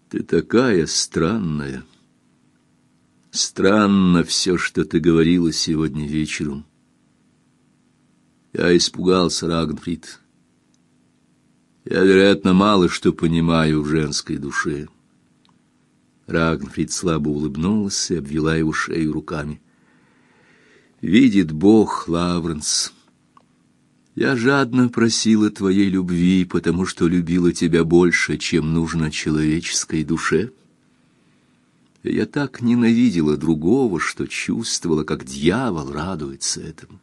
Ты такая странная. Странно все, что ты говорила сегодня вечером. Я испугался, Рагнфрид. Я, вероятно, мало что понимаю в женской душе. Рагнфрид слабо улыбнулась и обвела его шею руками. Видит Бог, Лавренс, я жадно просила твоей любви, потому что любила тебя больше, чем нужно человеческой душе. Я так ненавидела другого, что чувствовала, как дьявол радуется этому.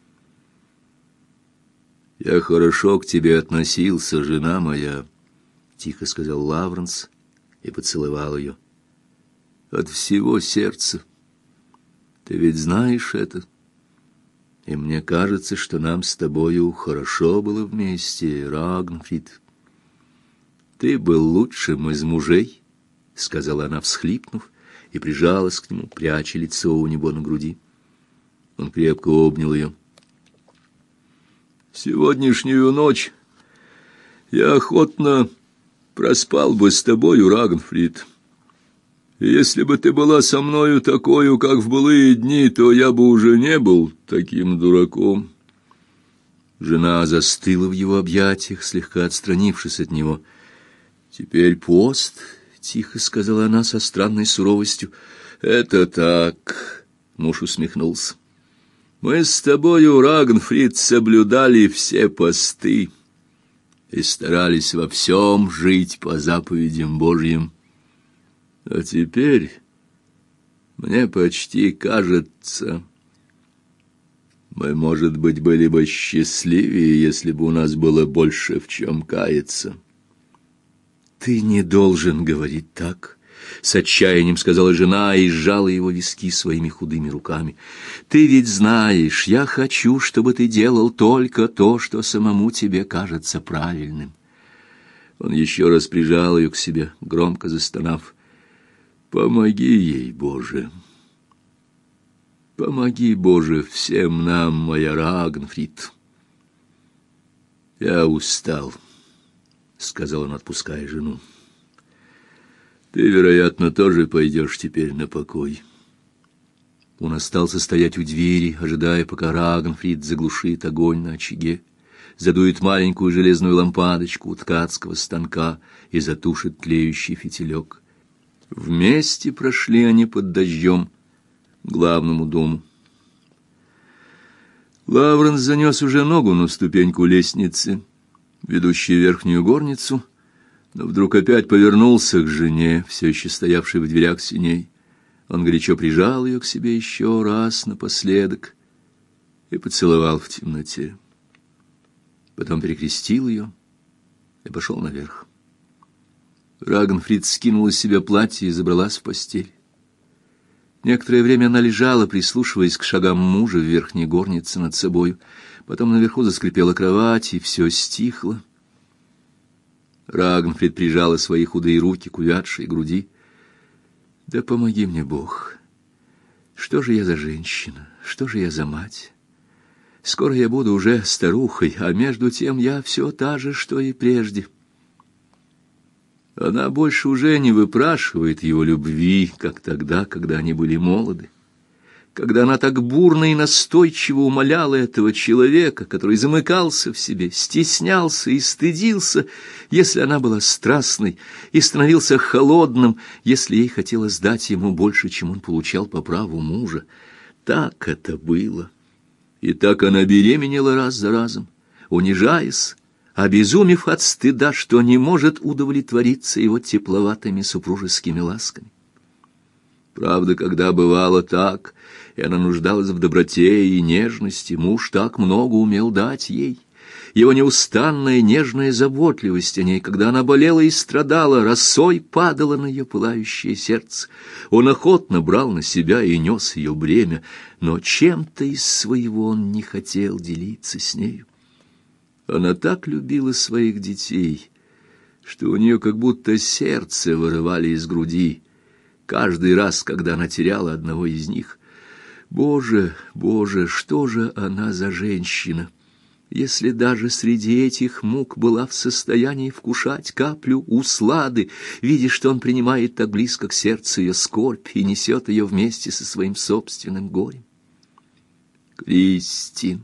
«Я хорошо к тебе относился, жена моя», — тихо сказал Лавренс и поцеловал ее. «От всего сердца. Ты ведь знаешь это. И мне кажется, что нам с тобою хорошо было вместе, Рагнфрид. Ты был лучшим из мужей», — сказала она, всхлипнув, и прижалась к нему, пряча лицо у него на груди. Он крепко обнял ее. «Сегодняшнюю ночь я охотно проспал бы с тобою, Рагнфрид. И если бы ты была со мною такою, как в былые дни, то я бы уже не был таким дураком». Жена застыла в его объятиях, слегка отстранившись от него. «Теперь пост», — тихо сказала она со странной суровостью. «Это так», — муж усмехнулся. «Мы с тобою, Рагнфрид, соблюдали все посты и старались во всем жить по заповедям Божьим. А теперь, мне почти кажется, мы, может быть, были бы счастливее, если бы у нас было больше в чем каяться». «Ты не должен говорить так», — с отчаянием сказала жена и сжала его виски своими худыми руками. «Ты ведь знаешь, я хочу, чтобы ты делал только то, что самому тебе кажется правильным». Он еще раз прижал ее к себе, громко застонав. «Помоги ей, Боже! Помоги, Боже, всем нам, моя Рагнфрид!» «Я устал», — сказал он, отпуская жену. «Ты, вероятно, тоже пойдешь теперь на покой». Он остался стоять у двери, ожидая, пока Рагнфрид заглушит огонь на очаге, задует маленькую железную лампадочку у ткацкого станка и затушит тлеющий фитилек. Вместе прошли они под дождем к главному дому. Лавренс занес уже ногу на ступеньку лестницы, ведущей в верхнюю горницу, но вдруг опять повернулся к жене, все еще стоявшей в дверях сеней. Он горячо прижал ее к себе еще раз напоследок и поцеловал в темноте. Потом перекрестил ее и пошел наверх. Рагнфрид скинула с себя платье и забралась в постель. Некоторое время она лежала, прислушиваясь к шагам мужа в верхней горнице над собою. Потом наверху заскрипела кровать, и все стихло. Рагнфрид прижала свои худые руки к увядшей груди. «Да помоги мне, Бог! Что же я за женщина? Что же я за мать? Скоро я буду уже старухой, а между тем я все та же, что и прежде». Она больше уже не выпрашивает его любви, как тогда, когда они были молоды. Когда она так бурно и настойчиво умоляла этого человека, который замыкался в себе, стеснялся и стыдился, если она была страстной, и становился холодным, если ей хотелось дать ему больше, чем он получал по праву мужа. Так это было. И так она беременела раз за разом, унижаясь, обезумев от стыда, что не может удовлетвориться его тепловатыми супружескими ласками. Правда, когда бывало так, и она нуждалась в доброте и нежности, муж так много умел дать ей. Его неустанная нежная заботливость о ней, когда она болела и страдала, росой падала на ее пылающее сердце. Он охотно брал на себя и нес ее бремя, но чем-то из своего он не хотел делиться с нею. Она так любила своих детей, что у нее как будто сердце вырывали из груди каждый раз, когда она теряла одного из них. Боже, Боже, что же она за женщина? если даже среди этих мук была в состоянии вкушать каплю услады, видя, что он принимает так близко к сердцу ее скорбь и несет ее вместе со своим собственным горем. Кристин.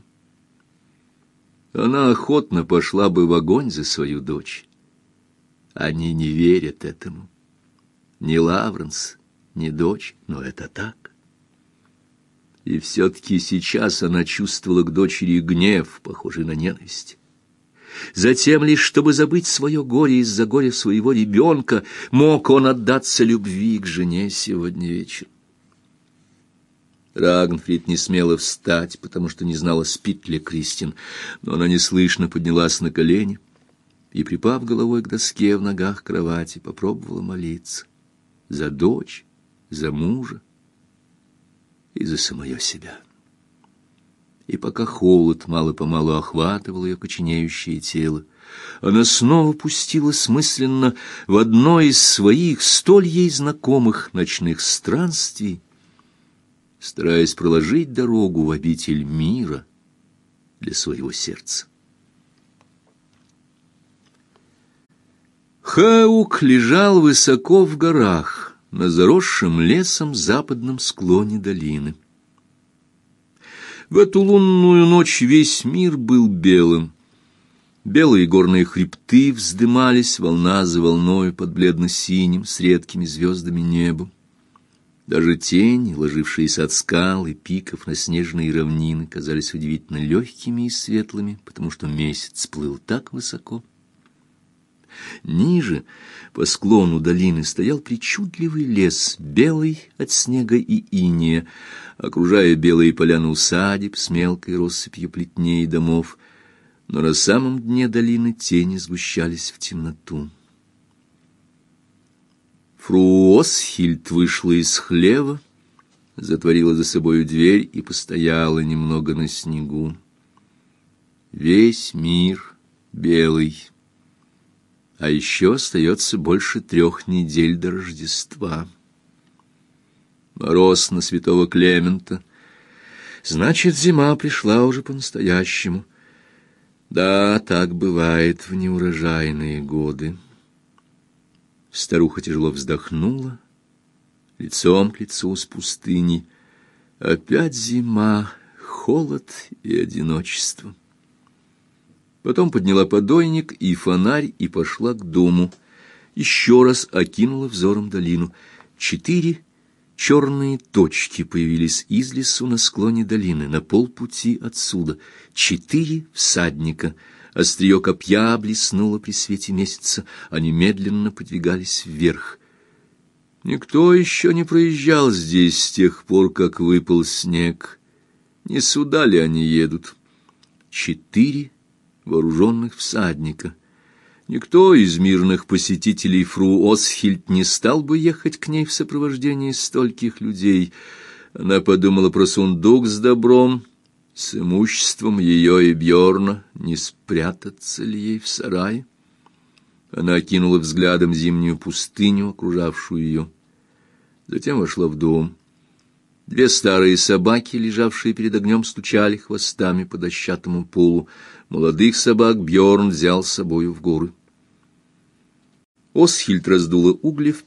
Она охотно пошла бы в огонь за свою дочь. Они не верят этому. Ни Лавренс, ни дочь, но это так. И все-таки сейчас она чувствовала к дочери гнев, похожий на ненависть. Затем, лишь чтобы забыть свое горе из-за горя своего ребенка, мог он отдаться любви к жене сегодня вечером. Рагнфрид не смела встать, потому что не знала, спит ли Кристин, но она неслышно поднялась на колени и, припав головой к доске в ногах кровати, попробовала молиться за дочь, за мужа и за самое себя. И пока холод мало-помалу охватывал ее коченеющее тело, она снова пустилась мысленно в одно из своих столь ей знакомых ночных странствий, стараясь проложить дорогу в обитель мира для своего сердца. Хаук лежал высоко в горах, на заросшем лесом западном склоне долины. В эту лунную ночь весь мир был белым. Белые горные хребты вздымались волна за волною под бледно-синим с редкими звездами небом. Даже тени, ложившиеся от скал и пиков на снежные равнины, казались удивительно легкими и светлыми, потому что месяц плыл так высоко. Ниже, по склону долины, стоял причудливый лес, белый от снега и инея, окружая белые поляны усадеб с мелкой россыпью плетней и домов, но на самом дне долины тени сгущались в темноту. Фру Осхильд вышла из хлева, затворила за собою дверь и постояла немного на снегу. Весь мир белый. А еще остается больше 3 недель до Рождества. Мороз на святого Клемента. Значит, зима пришла уже по-настоящему. Да, так бывает в неурожайные годы. Старуха тяжело вздохнула, лицом к лицу с пустыней. Опять зима, холод и одиночество. Потом подняла подойник и фонарь и пошла к дому. Еще раз окинула взором долину. 4 черные точки появились из лесу на склоне долины, на полпути отсюда. 4 всадника. Острие копья блеснуло при свете месяца. Они медленно подвигались вверх. Никто еще не проезжал здесь с тех пор, как выпал снег. Не сюда ли они едут? 4 вооруженных всадника. Никто из мирных посетителей Фру Осхильд не стал бы ехать к ней в сопровождении стольких людей. Она подумала про сундук с добром, с имуществом ее и Бьорна, не спрятаться ли ей в сарае. Она окинула взглядом зимнюю пустыню, окружавшую ее. Затем вошла в дом. 2 старые собаки, лежавшие перед огнем, стучали хвостами по дощатому полу. Молодых собак Бьорн взял с собою в горы. Осхильд раздула угли в